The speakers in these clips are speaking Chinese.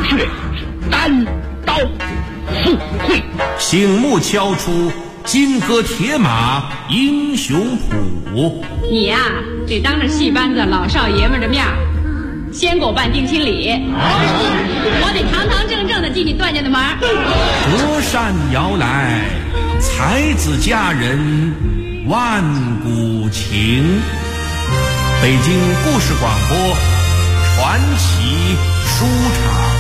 却是单刀赴会。 醒目敲出金戈铁马英雄谱。 你呀，得当着戏班子老少爷们的面先给我办定亲礼，我得堂堂正正的进你段家的门。 隔山遥来，才子佳人万古情。北京故事广播传奇书场。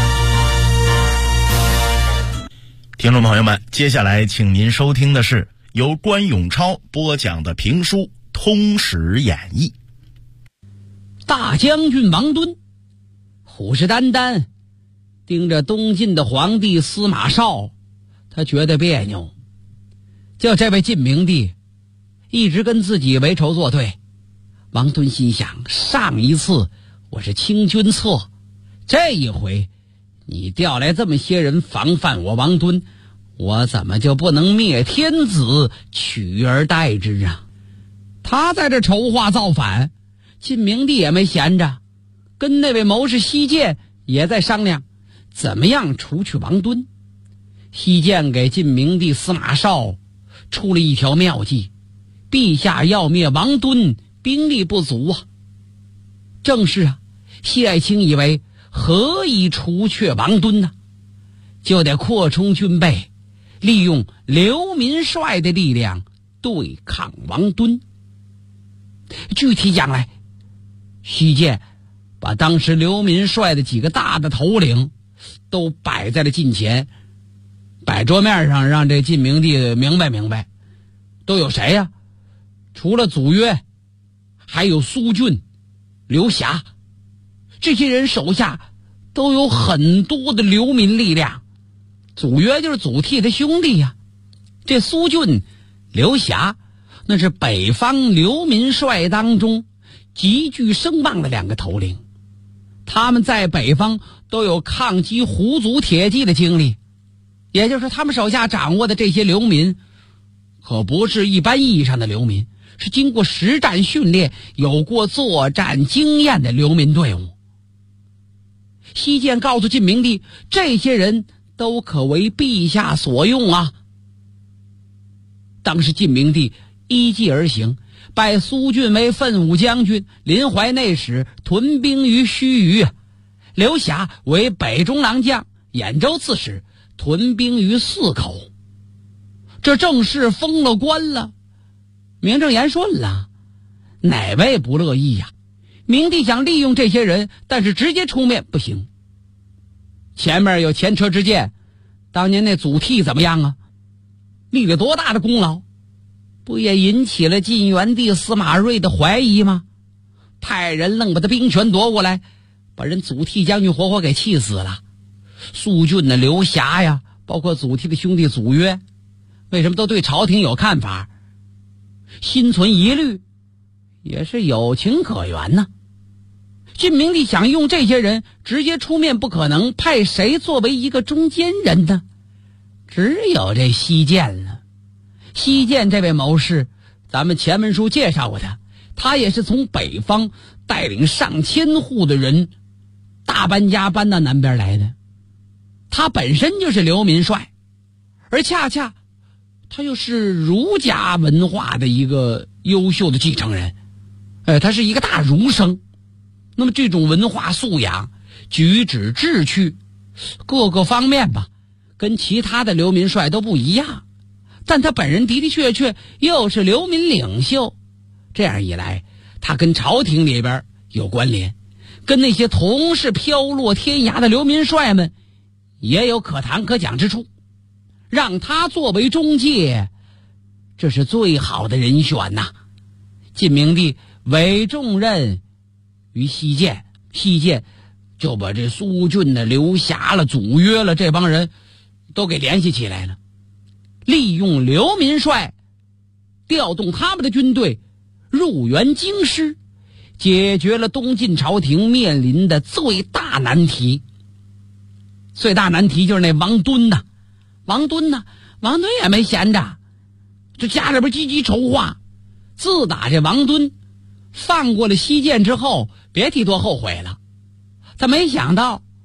听众朋友们，接下来请您收听的是由关永超播讲的评书《通史演义》。 大将军王敦虎视眈眈盯着东晋的皇帝司马绍，他觉得别扭。就这位晋明帝一直跟自己为仇作对，王敦心想，上一次我是清君侧，这一回你调来这么些人防范我王敦，我怎么就不能灭天子取而代之啊？他在这筹划造反，晋明帝也没闲着，跟那位谋士西涧也在商量怎么样除去王敦。西涧给晋明帝司马绍出了一条妙计，陛下要灭王敦，兵力不足啊。正是啊，西爱卿以为何以除却王敦呢？就得扩充军备，利用刘民帅的力量对抗王敦。具体讲来，西涧把当时刘民帅的几个大的头领都摆在了近前，摆桌面上，让这晋明帝明白都有谁呀？除了祖约，还有苏峻、刘霞，这些人手下都有很多的流民力量。祖约就是祖逖的兄弟呀，这苏峻、刘霞那是北方流民帅当中极具声望的两个头领，他们在北方都有抗击胡族铁骑的经历，也就是他们手下掌握的这些流民可不是一般意义上的流民，是经过实战训练、有过作战经验的流民队伍。西涧告诉晋明帝，这些人都可为陛下所用啊。当时晋明帝依计而行，拜苏峻为奋武将军、临淮内史，屯兵于盱眙；刘霞为北中郎将、兖州刺史，屯兵于泗口。这正式封了官了，名正言顺了，哪位不乐意呀？明帝想利用这些人，但是直接出面不行。前面有前车之鉴，当年那祖逖怎么样啊？立了多大的功劳，不也引起了晋元帝司马睿的怀疑吗？派人愣把他兵权夺过来，把人祖逖将军活活给气死了。苏峻的刘霞呀，包括祖逖的兄弟祖约，为什么都对朝廷有看法？心存疑虑，也是有情可原呢。晋明帝想用这些人直接出面不可能，派谁作为一个中间人呢？只有这西涧了。西涧这位谋士，咱们前文书介绍过他也是从北方带领上千户的人大搬家搬到南边来的。他本身就是流民帅，而恰恰他又是儒家文化的一个优秀的继承人，他是一个大儒生。那么这种文化素养、举止志趣各个方面吧，跟其他的流民帅都不一样，但他本人的的确确又是流民领袖。这样一来，他跟朝廷里边有关联，跟那些同是飘落天涯的流民帅们也有可谈可讲之处。让他作为中介，这是最好的人选呐。晋明帝委重任于西涧，西涧就把这苏峻的、刘霞了、祖约了这帮人都给联系起来了，利用流民帅调动他们的军队入援京师，解决了东晋朝廷面临的最大难题。最大难题就是那王敦呐，王敦也没闲着，这家里边积极筹划。自打这王敦放过了西涧之后，别提多后悔了。他没想到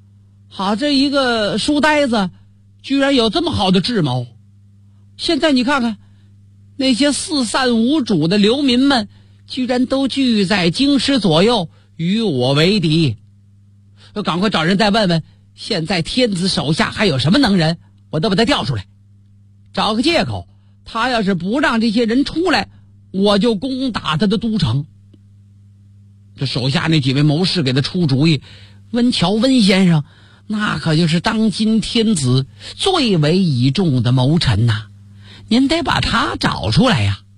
好，这一个书呆子居然有这么好的智谋。现在你看看，那些四散无主的流民们，居然都聚在京师左右，与我为敌。赶快找人再问问，现在天子手下还有什么能人，我都把他调出来，找个借口，他要是不让这些人出来，我就攻打他的都城。这手下那几位谋士给他出主意，温峤温先生那可就是当今天子最为倚重的谋臣呐，您得把他找出来呀。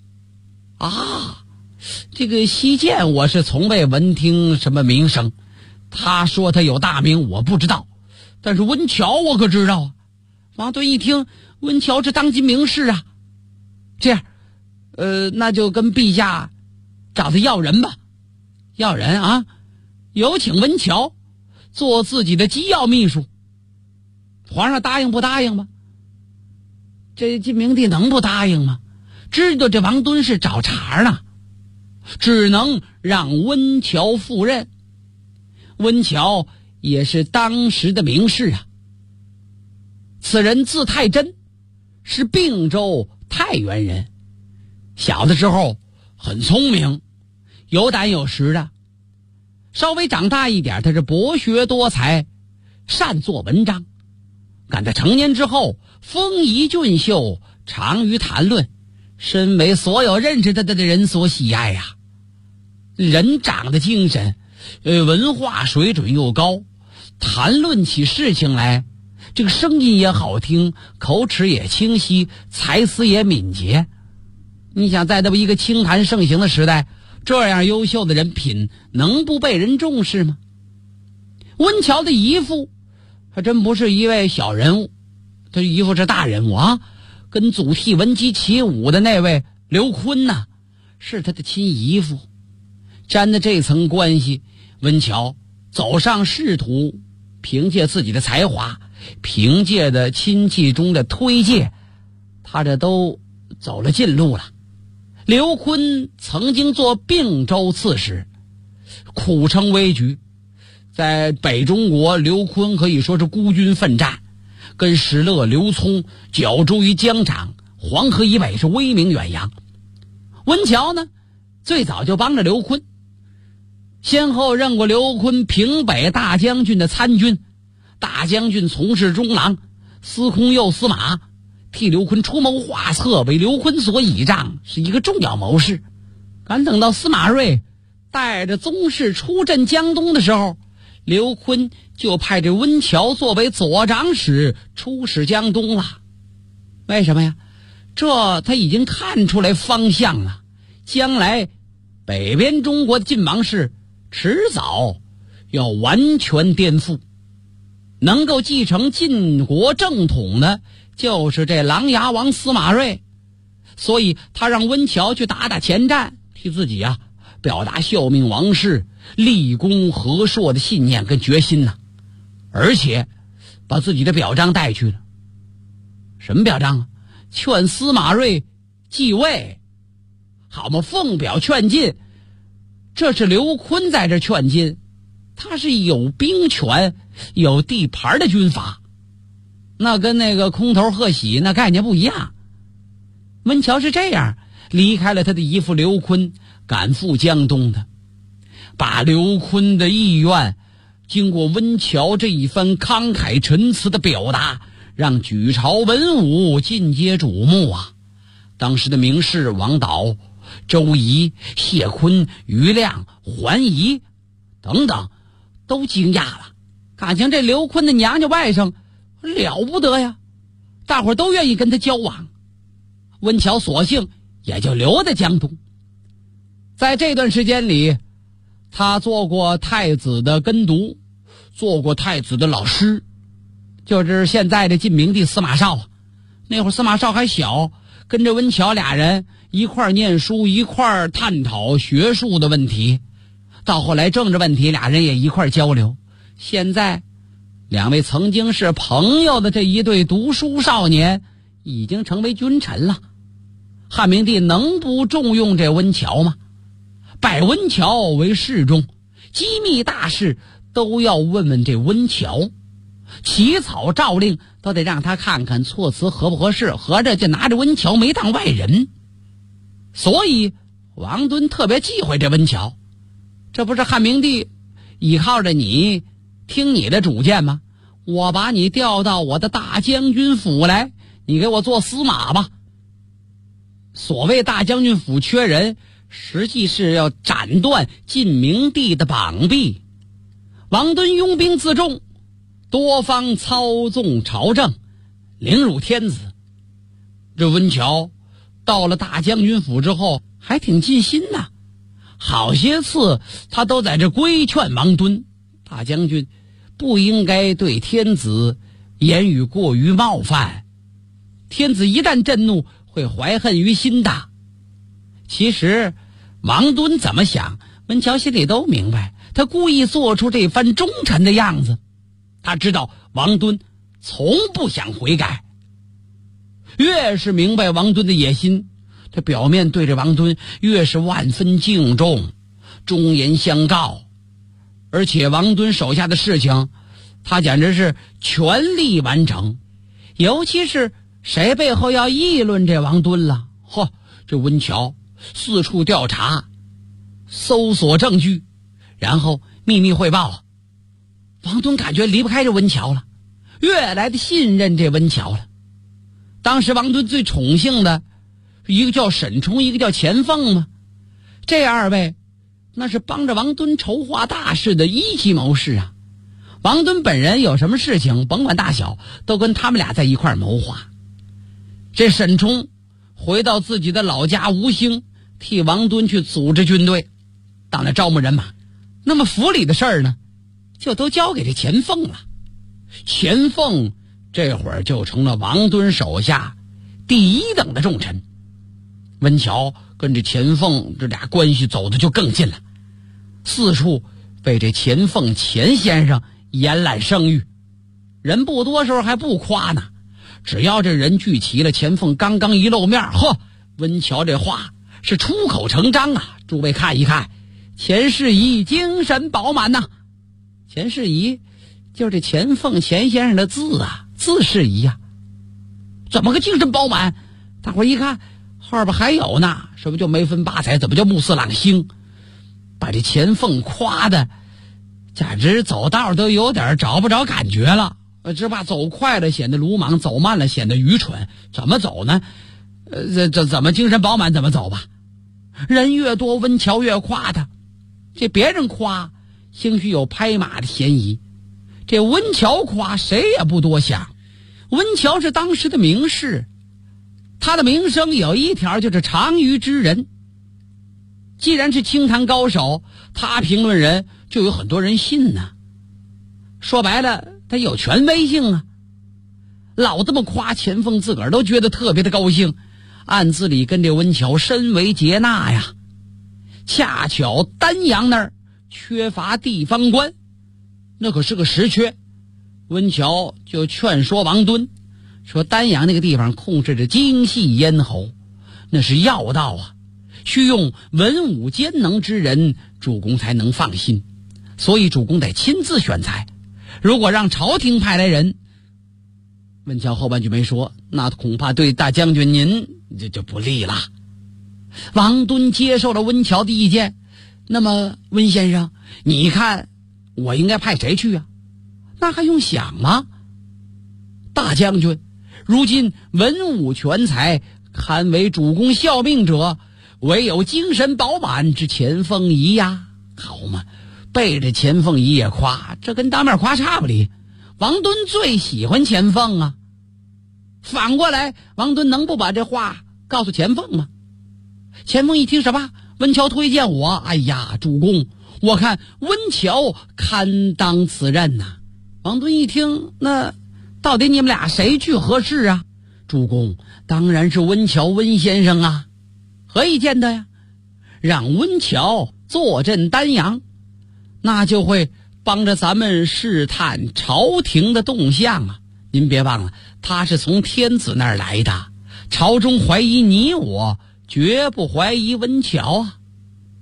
这个西涧我是从未闻听什么名声，他说他有大名我不知道，但是温峤我可知道啊。王敦一听温峤是当今名士啊，这样那就跟陛下找他要人吧。要人啊，有请温峤做自己的机要秘书。皇上答应不答应吗？这晋明帝能不答应吗？知道这王敦是找茬呢，只能让温峤赴任。温峤也是当时的名士啊，此人字太真，是并州太原人。小的时候很聪明，有胆有识的。稍微长大一点，他是博学多才，善作文章。赶在成年之后，风仪俊秀，长于谈论，深为所有认识他的人所喜爱呀。人长得精神，文化水准又高，谈论起事情来，这个声音也好听，口齿也清晰，才思也敏捷。你想在这么一个清谈盛行的时代，这样优秀的人品能不被人重视吗？温峤的姨父还真不是一位小人物，他姨父是大人物啊，跟祖逖闻鸡起舞的那位刘琨呐，是他的亲姨父。沾的这层关系，温峤走上仕途，凭借自己的才华，凭借的亲戚中的推介，他这都走了近路了。刘琨曾经做并州刺史，苦撑危局。在北中国，刘琨可以说是孤军奋战，跟石勒、刘聪角逐于疆场，黄河以北是威名远扬。温峤呢，最早就帮着刘琨，先后任过刘琨平北大将军的参军，大将军从事中郎，司空右司马，替刘琨出谋划策，为刘琨所倚仗，是一个重要谋士。赶等到司马睿带着宗室出镇江东的时候，刘琨就派这温峤作为左长史出使江东了。为什么呀？这他已经看出来方向了，将来北边中国的晋王室迟早要完全颠覆，能够继承晋国正统的就是这琅琊王司马睿，所以他让温峤去打打前站，替自己表达效命王室、立功和硕的信念跟决心呢。而且把自己的表彰带去了。什么表彰啊？劝司马睿继位，好嘛，奉表劝进。这是刘琨在这劝进，他是有兵权、有地盘的军阀，那跟那个空头贺喜那概念不一样。温峤是这样离开了他的姨父刘琨，赶赴江东的，把刘琨的意愿经过温峤这一番慷慨陈词的表达，让举朝文武尽皆瞩目啊。当时的名士王导、周仪、谢坤、于亮、桓仪等等都惊讶了，感情这刘琨的娘家外甥了不得呀，大伙都愿意跟他交往。温峤索性也就留在江东。在这段时间里，他做过太子的跟读，做过太子的老师，就是现在的晋明帝司马绍。那会儿司马绍还小，跟着温峤俩人一块儿念书，一块儿探讨学术的问题。到后来政治问题俩人也一块儿交流。现在两位曾经是朋友的这一对读书少年已经成为君臣了。汉明帝能不重用这温峤吗？拜温峤为侍中，机密大事都要问问这温峤。 起草诏令都得让他看看措辞合不合适，合着就拿着温峤没当外人。所以王敦特别忌讳这温峤，这不是汉明帝依靠着你听你的主见吗？我把你调到我的大将军府来，你给我做司马吧。所谓大将军府缺人，实际是要斩断晋明帝的膀臂。王敦拥兵自重，多方操纵朝政，凌辱天子。这温峤到了大将军府之后还挺尽心呐，好些次他都在这规劝王敦，大将军不应该对天子言语过于冒犯，天子一旦震怒会怀恨于心的。其实王敦怎么想，温峤心里都明白，他故意做出这番忠臣的样子，他知道王敦从不想悔改。越是明白王敦的野心，他表面对着王敦越是万分敬重，忠言相告。而且王敦手下的事情他简直是全力完成，尤其是谁背后要议论这王敦了，这温峤四处调查搜索证据，然后秘密汇报。王敦感觉离不开这温峤了，越来的信任这温峤了。当时王敦最宠幸的一个叫沈冲，一个叫钱凤嘛，这二位那是帮着王敦筹划大事的一级谋士啊。王敦本人有什么事情甭管大小，都跟他们俩在一块谋划。这沈冲回到自己的老家吴兴，替王敦去组织军队，到那招募人马。那么府里的事儿呢，就都交给这钱凤了。钱凤这会儿就成了王敦手下第一等的重臣。温峤跟这钱凤这俩关系走的就更近了，四处被这钱凤钱先生延揽声誉。人不多时候还不夸呢，只要这人聚齐了，钱凤刚刚一露面，温峤这话是出口成章啊！诸位看一看，钱世仪精神饱满呐。钱世仪就是这钱凤钱先生的字啊，字世仪啊。怎么个精神饱满？大伙一看后边还有呢，什么叫眉分八彩，怎么叫目似朗星，把这钱凤夸的简直走道都有点找不着感觉了。只怕走快了显得鲁莽，走慢了显得愚蠢。怎么走呢？这怎么精神饱满怎么走吧。人越多，温峤越夸他。这别人夸兴许有拍马的嫌疑，这温峤夸谁也不多想。温峤是当时的名士，他的名声有一条就是长于知人。既然是清谈高手，他评论人就有很多人信呢。说白了他有权威性啊。老这么夸钱凤，自个儿都觉得特别的高兴，暗自里跟这温峤深为接纳呀。恰巧丹阳那儿缺乏地方官，那可是个实缺。温峤就劝说王敦，说丹阳那个地方控制着精细咽喉，那是要道啊，需用文武兼能之人，主公才能放心。所以主公得亲自选材，如果让朝廷派来人，温峤后半句没说，那恐怕对大将军您就不利了。王敦接受了温峤的意见，那么温先生，你看我应该派谁去啊？那还用想吗？大将军，如今文武全才，堪为主公效命者，唯有精神饱满之钱凤仪呀。好嘛，背着钱凤仪也夸，这跟当面夸差不离。王敦最喜欢钱凤啊，反过来王敦能不把这话告诉钱凤吗？钱凤一听什么温峤推荐我，哎呀主公，我看温峤堪当此任呐。王敦一听，那到底你们俩谁去合适啊？主公，当然是温峤温先生啊。何以见得呀？让温峤坐镇丹阳，那就会帮着咱们试探朝廷的动向啊。您别忘了，他是从天子那儿来的，朝中怀疑你我，绝不怀疑温峤啊。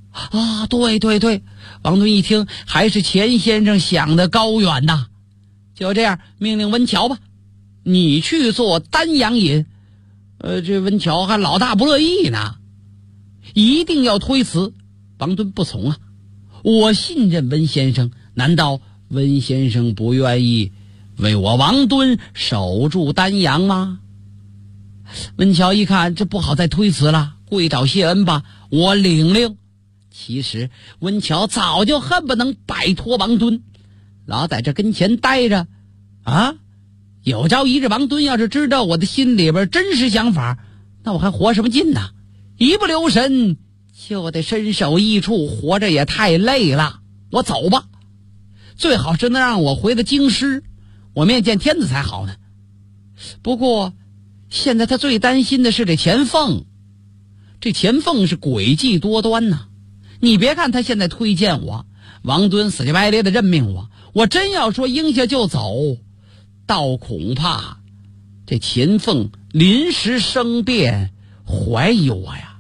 对，王敦一听，还是钱先生想的高远呐。 就这样命令温峤吧，你去做丹阳尹。这温峤还老大不乐意呢，一定要推辞。王敦不从啊，我信任温先生，难道温先生不愿意为我王敦守住丹阳吗？温峤一看这不好再推辞了，跪倒谢恩吧，我领令。其实温峤早就恨不能摆脱王敦，老在这跟前待着啊，有朝一日王敦要是知道我的心里边真实想法，那我还活什么劲呢？一不留神就得身首异处，活着也太累了。我走吧，最好是能让我回到京师，我面见天子才好呢。不过现在他最担心的是这钱凤，这钱凤是诡计多端呐。你别看他现在推荐我，王敦死乞白咧的任命我真要说应下就走，倒恐怕这钱凤临时生变怀疑我呀。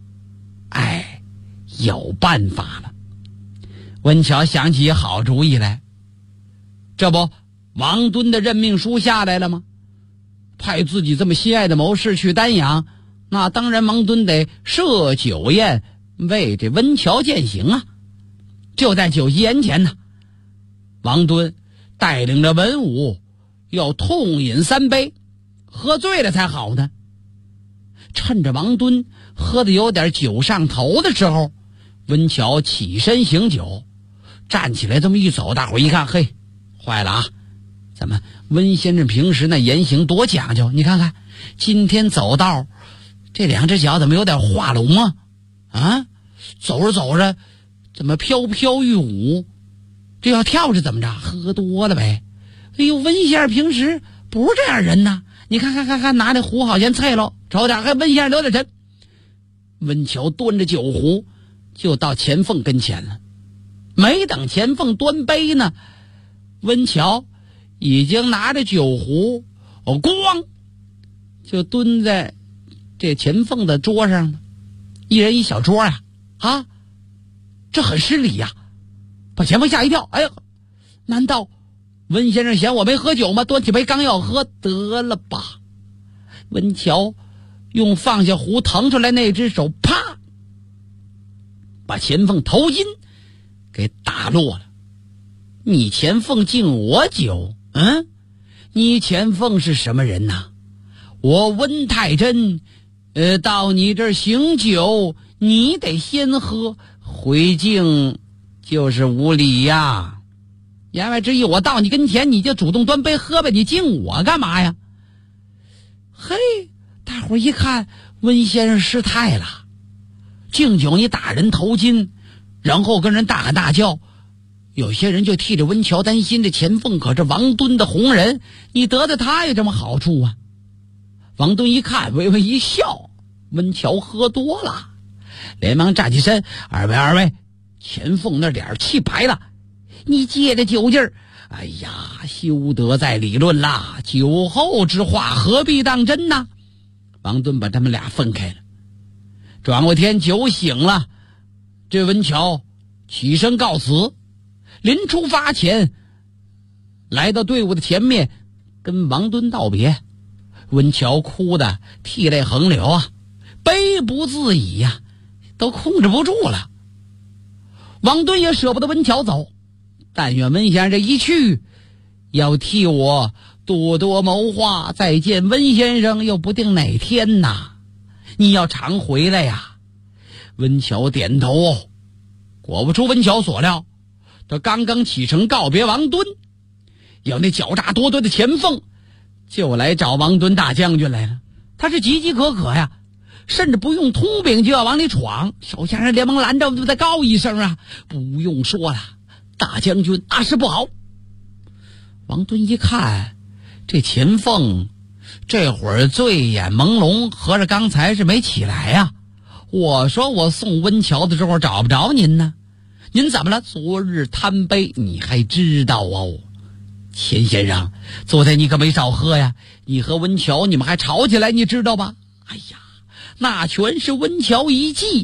有办法了。温峤想起好主意来，这不王敦的任命书下来了吗？派自己这么心爱的谋士去丹阳，那当然王敦得设酒宴为这温峤饯行啊。就在酒席宴前呢，王敦带领着文武要痛饮3杯，喝醉了才好呢。趁着王敦喝得有点酒上头的时候，温峤起身行酒，站起来这么一走，大伙一看，嘿，坏了啊！咱们温先生平时那言行多讲究，你看看今天走道这2只脚怎么有点画龙啊？啊，走着走着怎么飘飘欲舞？这要跳是怎么着？喝多了呗。哎呦，温先生平时不是这样人呐，你看拿那壶好像菜喽，瞅点还温先生留点神。温峤端着酒壶就到钱凤跟前了，没等钱凤端杯呢，温峤已经拿着酒壶咣就蹲在这钱凤的桌上了，一人一小桌呀，啊，这很失礼呀，把钱凤吓一跳。哎呀，难道温先生嫌我没喝酒吗？端起杯刚要喝，得了吧。温峤用放下壶腾出来那只手，啪，把钱凤头巾给打落了。你钱凤敬我酒，你钱凤是什么人呐？我温太真到你这儿行酒，你得先喝，回敬就是无礼呀。言外之意，我到你跟前你就主动端杯喝呗，你敬我干嘛呀？嘿，大伙一看温先生失态了，敬酒你打人头巾，然后跟人大喊大叫，有些人就替着温峤担心，这钱凤可是王敦的红人，你得的他有什么好处啊？王敦一看微微一笑，温峤喝多了，连忙站起身，二位，钱凤那脸气白了，你借着酒劲儿，哎呀，休得再理论啦，酒后之话何必当真呢？王敦把他们俩分开了。转过天酒醒了，这温峤起身告辞，临出发前来到队伍的前面跟王敦道别。温峤哭得涕泪横流啊，悲不自已呀，都控制不住了。王敦也舍不得温峤走，但愿温先生这一去要替我多多谋划，再见温先生又不定哪天呐，你要常回来呀。温峤点头，果不出温峤所料，他刚刚启程告别王敦，有那狡诈多端的钱凤就来找王敦大将军来了。他是岌岌可可呀，甚至不用通禀就要往里闯。手下人连忙拦着，再告一声啊，不用说了，大将军大事不好。王敦一看这钱凤这会儿醉眼朦胧，合着刚才是没起来呀。我说我送温峤的时候找不着您呢，您怎么了？昨日贪杯你还知道哦？钱先生，昨天你可没少喝呀，你和温峤你们还吵起来，你知道吧？哎呀，那全是温峤一计。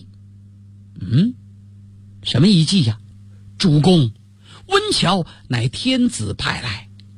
什么一计呀？主公，温峤乃天子派来，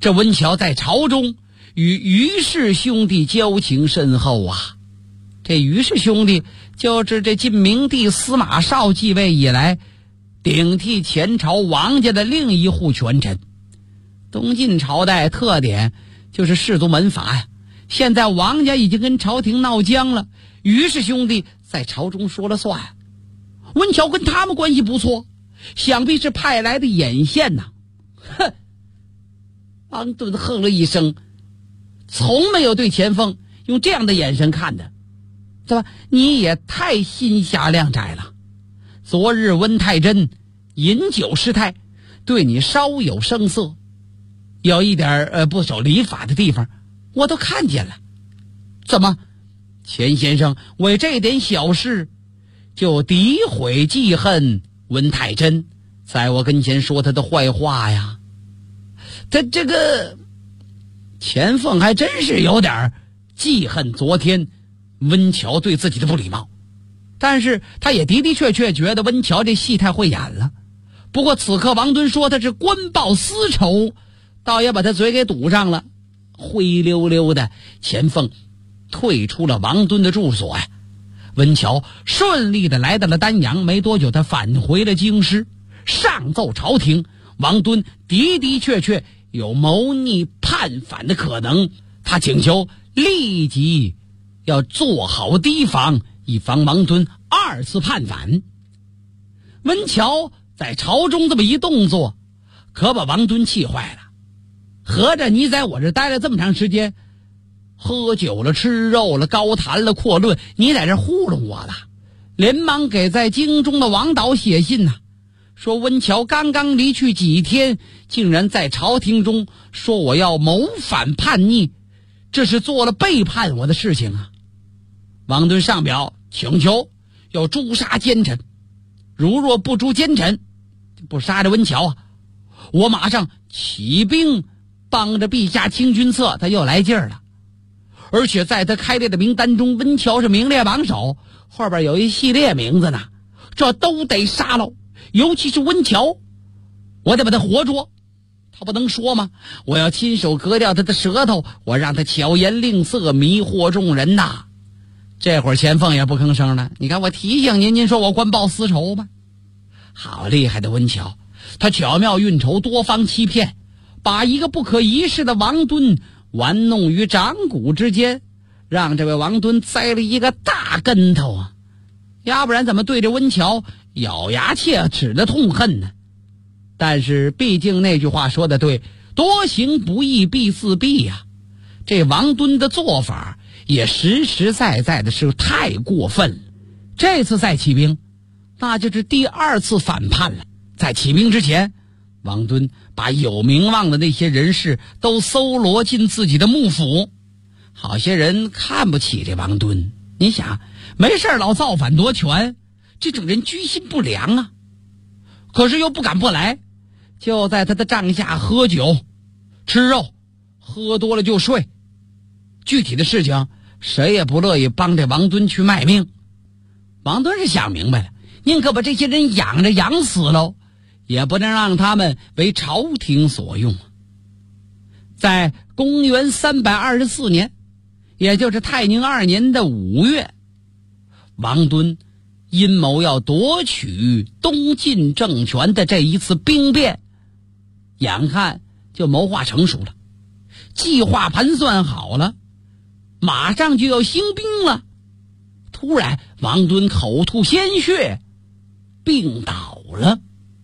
这温峤在朝中与于氏兄弟交情深厚啊。这于氏兄弟就是这晋明帝司马绍继位以来顶替前朝王家的另一户权臣。东晋朝代特点就是氏族门阀呀，现在王家已经跟朝廷闹僵了，于氏兄弟在朝中说了算。温峤跟他们关系不错，想必是派来的眼线呐。哼！王敦哼了一声，从没有对钱凤用这样的眼神看的，对吧？你也太心狭量窄了。昨日温太真饮酒失态，对你稍有生色，有一点不守礼法的地方我都看见了。怎么钱先生为这点小事就诋毁记恨温太真，在我跟前说他的坏话呀？这个钱凤还真是有点记恨昨天温峤对自己的不礼貌，但是他也的确觉得温峤这戏太会演了。不过此刻王敦说他是官报私仇，倒也把他嘴给堵上了。灰溜溜的钱凤退出了王敦的住所呀。温峤顺利的来到了丹阳，没多久他返回了京师，上奏朝廷，王敦的确有谋逆叛反的可能，他请求立即要做好提防，以防王敦二次叛反。温峤在朝中这么一动作，可把王敦气坏了。合着你在我这待了这么长时间，喝酒了，吃肉了，高谈了，阔论，你在这糊弄我了。连忙给在京中的王导写信呐，说温峤刚刚离去几天，竟然在朝廷中说我要谋反叛逆，这是做了背叛我的事情啊。王敦上表请求要诛杀奸臣，如若不诛奸臣，不杀这温峤啊，我马上起兵帮着陛下清君侧。他又来劲儿了，而且在他开列的名单中，温峤是名列榜首，后边有一系列名字呢，这都得杀喽。尤其是温峤，我得把他活捉，他不能说吗？我要亲手割掉他的舌头，我让他巧言令色，迷惑众人呐。这会儿钱凤也不吭声了。你看我提醒您，您说我官报私仇吧？好厉害的温峤，他巧妙运筹，多方欺骗，把一个不可一世的王敦玩弄于掌骨之间，让这位王敦栽了一个大跟头啊！要不然怎么对着温峤咬牙切齿的痛恨呢？但是毕竟那句话说的对，多行不义必自毙呀。这王敦的做法也实实在在的是太过分了。这次再起兵，那就是第二次反叛了。在起兵之前，王敦把有名望的那些人士都搜罗进自己的幕府。好些人看不起这王敦，你想没事老造反夺权，这种人居心不良啊。可是又不敢不来，就在他的帐下喝酒吃肉，喝多了就睡。具体的事情谁也不乐意帮这王敦去卖命。王敦是想明白了，宁可把这些人养着养死喽，也不能让他们为朝廷所用。在公元324年，也就是泰宁2年的5月，王敦阴谋要夺取东晋政权的这一次兵变，眼看就谋划成熟了，计划盘算好了，马上就要兴兵了。突然王敦口吐鲜血，病倒了。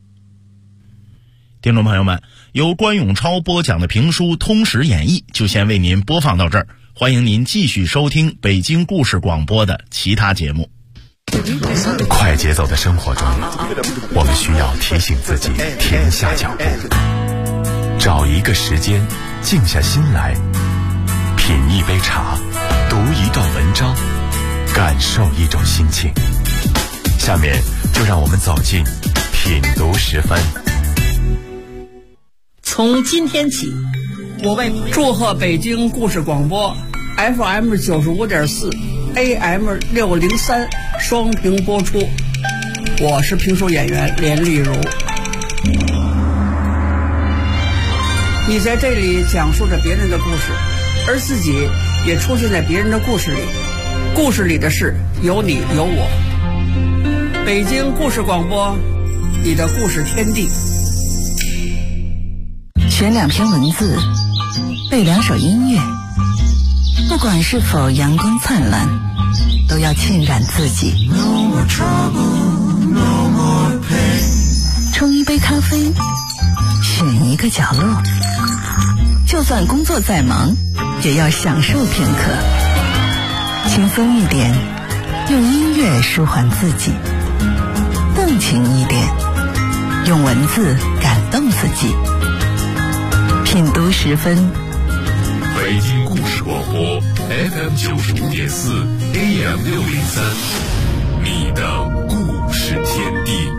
听众朋友们，由关永超播讲的评书《通史演义》就先为您播放到这儿，欢迎您继续收听北京故事广播的其他节目。 快节奏的生活中，我们需要提醒自己停下脚步，找一个时间静下心来，品一杯茶，读一段文章，感受一种心情。下面就让我们走进品读时分。 从今天起，我为祝贺北京故事广播 FM 95.4 AM 603双屏播出。我是评书演员连丽如。 你在这里讲述着别人的故事，而自己也出现在别人的故事里。故事里的事有你有我。北京故事广播，你的故事天地。 选2篇文字，背2首音乐，不管是否阳光灿烂，都要浸染自己。冲一杯咖啡，选一个角落，就算工作再忙，也要享受片刻。轻松一点，用音乐舒缓自己；动情一点，用文字感动自己。品读10分， 北京故事广播 FM 95.4 AM 603，你的故事天地。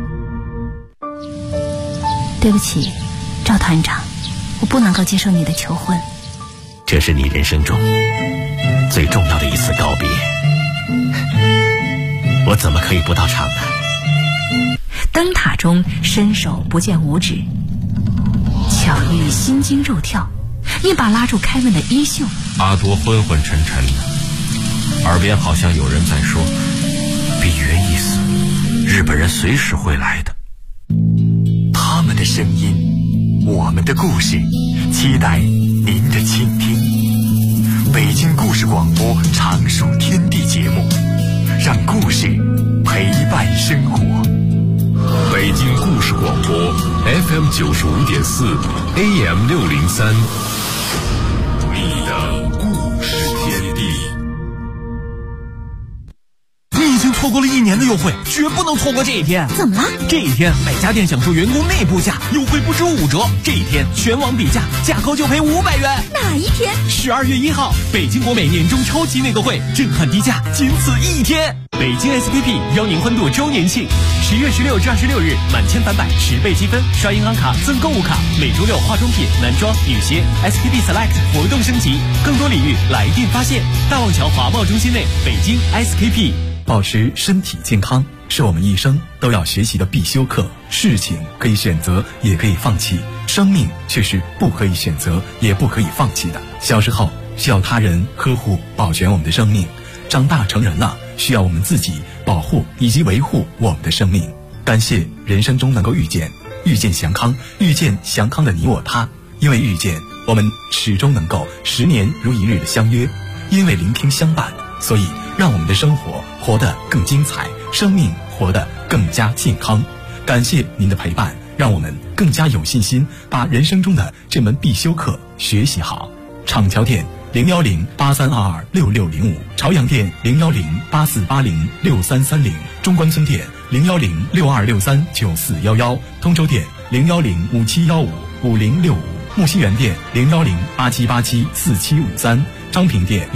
对不起，赵团长，我不能够接受你的求婚。 这是你人生中最重要的一次告别，我怎么可以不到场呢？ 灯塔中伸手不见五指，巧遇心惊肉跳，一把拉住开门的衣袖。 阿多昏昏沉沉的，耳边好像有人在说：比约一死，日本人随时会来的。 他们的声音，我们的故事，期待您的倾听。北京故事广播常数天地节目，让故事陪伴生活。北京故事广播 FM 95.4 AM 603，你的故事天地。 你已经错过了1年的优惠，绝不能错过这一天。 怎么了？ 这一天每家店享受员工内部价优惠不止5折，这一天全网比价，价高就赔500元。 哪一天 ？12月1号，北京国美年终超级内购会，震撼低价，仅此1天。北京 SKP 邀您欢度周年庆，10月16至26日，满千返百10倍积分，刷银行卡赠购物卡，每周6化妆品、男装、女鞋 SKP Select 活动升级，更多礼遇来电发现。大望桥华贸中心内，北京 SKP。 保持身体健康是我们一生都要学习的必修课。事情可以选择，也可以放弃，生命却是不可以选择，也不可以放弃的。小时候需要他人呵护保全我们的生命，长大成人了，需要我们自己保护以及维护我们的生命。感谢人生中能够遇见祥康，遇见祥康的你我他。因为遇见，我们始终能够10年如一日的相约；因为聆听相伴，所以让我们的生活活得更精彩，生命活得更加健康。感谢您的陪伴，让我们更加有信心把人生中的这门必修课学习好。厂桥店01083226605，朝阳店01084806330，中关村店01062639411，通州店01057155065，木樨园店01087874753，昌平店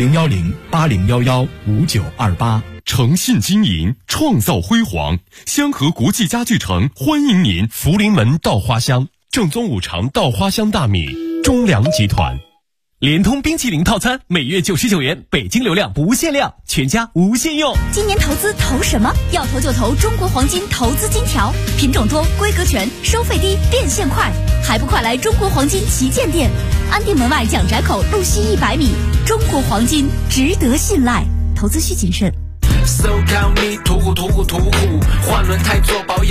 01080115928。 诚信经营，创造辉煌。香河国际家具城欢迎您。 福临门稻花香，正宗5常稻花香大米，中粮集团。联通冰淇淋套餐每月99元，北京流量不限量，全家无限用。 今年投资投什么？要投就投中国黄金投资金条，品种多，规格全，收费低，变现快，还不快来中国黄金旗舰店，安定门外蒋宅口路西100米。中国黄金值得信赖，投资需谨慎。 So count me， 途虎，换轮胎做保养。